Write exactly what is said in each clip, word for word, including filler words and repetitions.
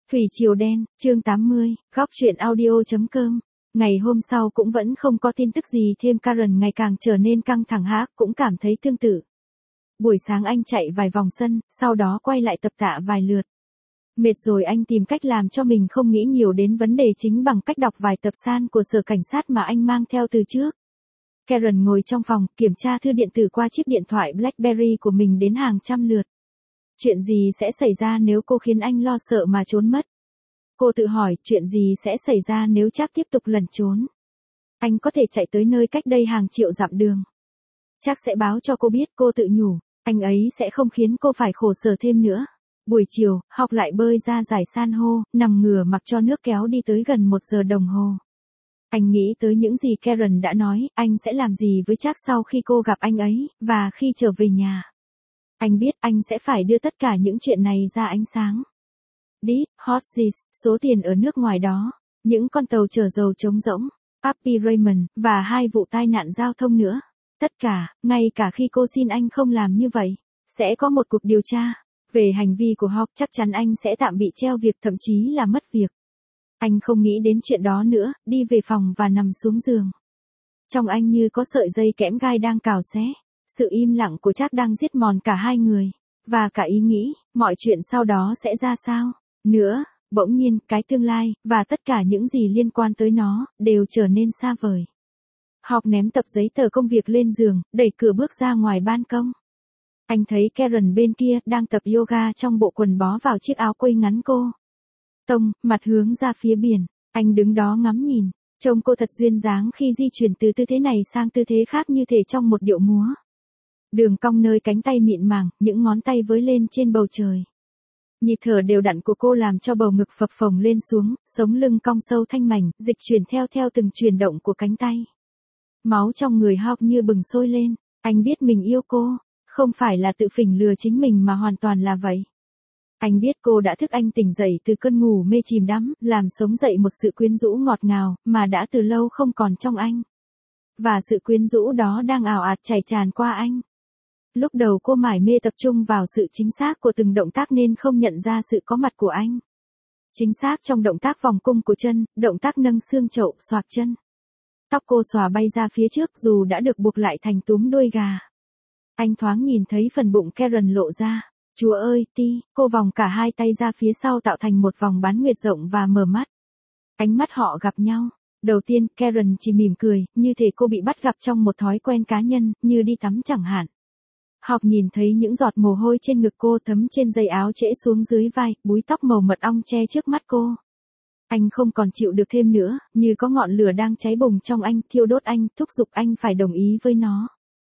Thủy Triều Đen, chương tám mươi, góc truyện audio.com. Ngày hôm sau cũng vẫn không có tin tức gì thêm. Karen ngày càng trở nên căng thẳng. Hắc cũng cảm thấy tương tự. Buổi sáng anh chạy vài vòng sân, sau đó quay lại tập tạ vài lượt. Mệt rồi anh tìm cách làm cho mình không nghĩ nhiều đến vấn đề chính bằng cách đọc vài tập san của sở cảnh sát mà anh mang theo từ trước. Karen ngồi trong phòng, kiểm tra thư điện tử qua chiếc điện thoại BlackBerry của mình đến hàng trăm lượt. Chuyện gì sẽ xảy ra nếu cô khiến anh lo sợ mà trốn mất? Cô tự hỏi, chuyện gì sẽ xảy ra nếu Trác tiếp tục lẩn trốn? Anh có thể chạy tới nơi cách đây hàng triệu dặm đường. Trác sẽ báo cho cô biết, cô tự nhủ, anh ấy sẽ không khiến cô phải khổ sở thêm nữa. Buổi chiều, học lại bơi ra dải san hô, nằm ngửa mặc cho nước kéo đi tới gần một giờ đồng hồ. Anh nghĩ tới những gì Karen đã nói, anh sẽ làm gì với Trác sau khi cô gặp anh ấy, và khi trở về nhà. Anh biết anh sẽ phải đưa tất cả những chuyện này ra ánh sáng. Deep, Hot Seas, số tiền ở nước ngoài đó, những con tàu chở dầu trống rỗng, Papi Raymond, và hai vụ tai nạn giao thông nữa. Tất cả, ngay cả khi cô xin anh không làm như vậy, sẽ có một cuộc điều tra. Về hành vi của Hawk chắc chắn anh sẽ tạm bị treo việc, thậm chí là mất việc. Anh không nghĩ đến chuyện đó nữa, đi về phòng và nằm xuống giường. Trong anh như có sợi dây kẽm gai đang cào xé. Sự im lặng của Trác đang giết mòn cả hai người, và cả ý nghĩ, mọi chuyện sau đó sẽ ra sao. Nữa, bỗng nhiên, cái tương lai, và tất cả những gì liên quan tới nó, đều trở nên xa vời. Học ném tập giấy tờ công việc lên giường, đẩy cửa bước ra ngoài ban công. Anh thấy Karen bên kia, đang tập yoga trong bộ quần bó vào chiếc áo quây ngắn cô tông, mặt hướng ra phía biển. Anh đứng đó ngắm nhìn, trông cô thật duyên dáng khi di chuyển từ tư thế này sang tư thế khác như thể trong một điệu múa. Đường cong nơi cánh tay mịn màng, những ngón tay với lên trên bầu trời. Nhịp thở đều đặn của cô làm cho bầu ngực phập phồng lên xuống, sống lưng cong sâu thanh mảnh, dịch chuyển theo theo từng chuyển động của cánh tay. Máu trong người Hawk như bừng sôi lên, anh biết mình yêu cô, không phải là tự phỉnh lừa chính mình mà hoàn toàn là vậy. Anh biết cô đã thức anh tỉnh dậy từ cơn ngủ mê chìm đắm, làm sống dậy một sự quyến rũ ngọt ngào, mà đã từ lâu không còn trong anh. Và sự quyến rũ đó đang ào ạt chảy tràn qua anh. Lúc đầu cô mải mê tập trung vào sự chính xác của từng động tác nên không nhận ra sự có mặt của anh. Chính xác trong động tác vòng cung của chân, động tác nâng xương chậu, xoạc chân. Tóc cô xòa bay ra phía trước dù đã được buộc lại thành túm đuôi gà. Anh thoáng nhìn thấy phần bụng Karen lộ ra. Chúa ơi, Ti, cô vòng cả hai tay ra phía sau tạo thành một vòng bán nguyệt rộng và mở mắt. Ánh mắt họ gặp nhau. Đầu tiên, Karen chỉ mỉm cười, như thể cô bị bắt gặp trong một thói quen cá nhân, như đi tắm chẳng hạn. Học nhìn thấy những giọt mồ hôi trên ngực cô thấm trên dây áo trễ xuống dưới vai, búi tóc màu mật ong che trước mắt cô. Anh không còn chịu được thêm nữa, như có ngọn lửa đang cháy bùng trong anh, thiêu đốt anh, thúc giục anh phải đồng ý với nó.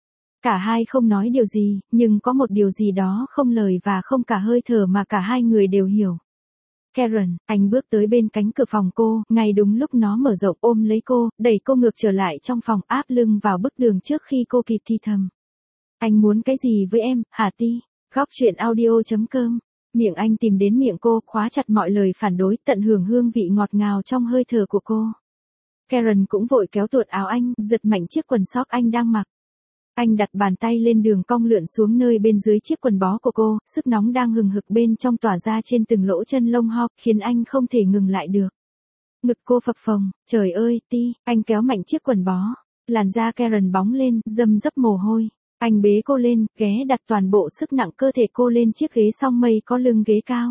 Cả hai không nói điều gì, nhưng có một điều gì đó không lời và không cả hơi thở mà cả hai người đều hiểu. Karen, anh bước tới bên cánh cửa phòng cô, ngay đúng lúc nó mở rộng, ôm lấy cô, đẩy cô ngược trở lại trong phòng, áp lưng vào bức tường trước khi cô kịp thì thầm. Anh muốn cái gì với em, hả Ti? Góc truyện audio.com. Miệng anh tìm đến miệng cô, khóa chặt mọi lời phản đối, tận hưởng hương vị ngọt ngào trong hơi thở của cô. Karen cũng vội kéo tuột áo anh, giật mạnh chiếc quần sóc anh đang mặc. Anh đặt bàn tay lên đường cong lượn xuống nơi bên dưới chiếc quần bó của cô, sức nóng đang hừng hực bên trong tỏa ra trên từng lỗ chân lông Hawk, khiến anh không thể ngừng lại được. Ngực cô phập phồng, trời ơi, Ti, anh kéo mạnh chiếc quần bó. Làn da Karen bóng lên, râm rấp mồ hôi. Anh bế cô lên, ghé đặt toàn bộ sức nặng cơ thể cô lên chiếc ghế song mây có lưng ghế cao.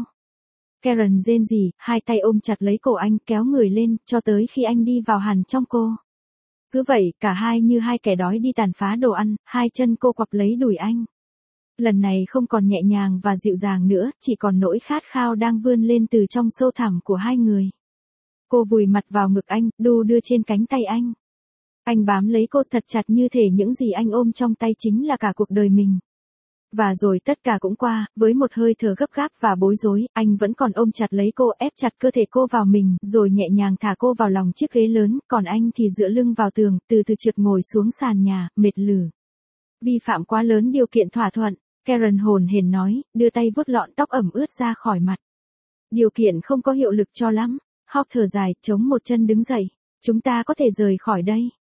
Karen rên rỉ, hai tay ôm chặt lấy cổ anh, kéo người lên, cho tới khi anh đi vào hẳn trong cô. Cứ vậy, cả hai như hai kẻ đói đi tàn phá đồ ăn, hai chân cô quặp lấy đùi anh. Lần này không còn nhẹ nhàng và dịu dàng nữa, chỉ còn nỗi khát khao đang vươn lên từ trong sâu thẳm của hai người. Cô vùi mặt vào ngực anh, đu đưa trên cánh tay anh. Anh bám lấy cô thật chặt như thể những gì anh ôm trong tay chính là cả cuộc đời mình. Và rồi tất cả cũng qua, với một hơi thở gấp gáp và bối rối, anh vẫn còn ôm chặt lấy cô, ép chặt cơ thể cô vào mình, rồi nhẹ nhàng thả cô vào lòng chiếc ghế lớn, còn anh thì dựa lưng vào tường, từ từ trượt ngồi xuống sàn nhà, mệt lử. Vi phạm quá lớn điều kiện thỏa thuận, Karen hồn hển nói, đưa tay vuốt lọn tóc ẩm ướt ra khỏi mặt. Điều kiện không có hiệu lực cho lắm. Hawk thở dài, chống một chân đứng dậy. Chúng ta có thể rời khỏi đây.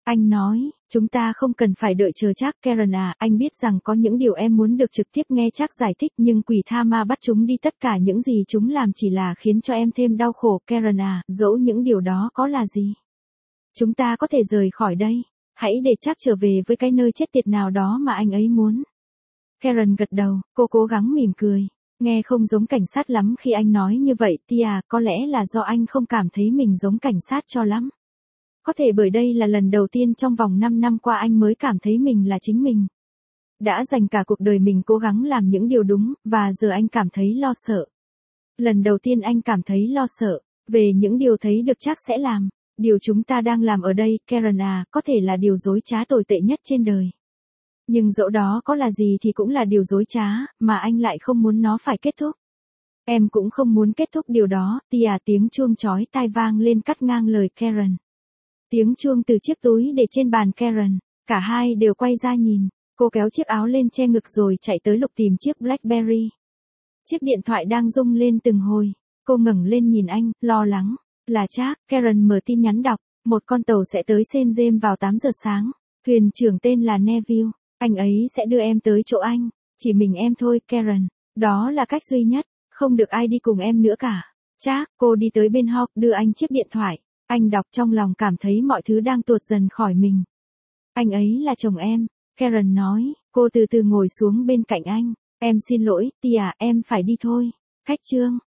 Anh nói, chúng ta không cần phải đợi chờ chắc Karen à, anh biết rằng có những điều em muốn được trực tiếp nghe chắc giải thích nhưng quỷ tha ma bắt chúng đi tất cả những gì chúng làm chỉ là khiến cho em thêm đau khổ Karen à, dẫu những điều đó có là gì. Chúng ta có thể rời khỏi đây, hãy để chắc trở về với cái nơi chết tiệt nào đó mà anh ấy muốn. Karen gật đầu, cô cố gắng mỉm cười. Nghe không giống cảnh sát lắm khi anh nói như vậy Tia, có lẽ là do anh không cảm thấy mình giống cảnh sát cho lắm. Có thể bởi đây là lần đầu tiên trong vòng năm năm qua anh mới cảm thấy mình là chính mình. Đã dành cả cuộc đời mình cố gắng làm những điều đúng, và giờ anh cảm thấy lo sợ. Lần đầu tiên anh cảm thấy lo sợ, về những điều thấy được chắc sẽ làm. Điều chúng ta đang làm ở đây, Karen à, có thể là điều dối trá tồi tệ nhất trên đời. Nhưng dẫu đó có là gì thì cũng là điều dối trá, mà anh lại không muốn nó phải kết thúc. Em cũng không muốn kết thúc điều đó, Tia, tiếng chuông chói tai vang lên cắt ngang lời Karen. Tiếng chuông từ chiếc túi để trên bàn Karen, cả hai đều quay ra nhìn, cô kéo chiếc áo lên che ngực rồi chạy tới lục tìm chiếc Blackberry. Chiếc điện thoại đang rung lên từng hồi, cô ngẩng lên nhìn anh, lo lắng, là chắc, Karen mở tin nhắn đọc, một con tàu sẽ tới Saint James vào tám giờ sáng, thuyền trưởng tên là Neville, anh ấy sẽ đưa em tới chỗ anh, chỉ mình em thôi Karen, đó là cách duy nhất, không được ai đi cùng em nữa cả. Chắc, cô đi tới bên Hawk đưa anh chiếc điện thoại. Anh đọc trong lòng cảm thấy mọi thứ đang tuột dần khỏi mình. Anh ấy là chồng em, Karen nói, cô từ từ ngồi xuống bên cạnh anh. Em xin lỗi, Tia, em phải đi thôi. Khách chương.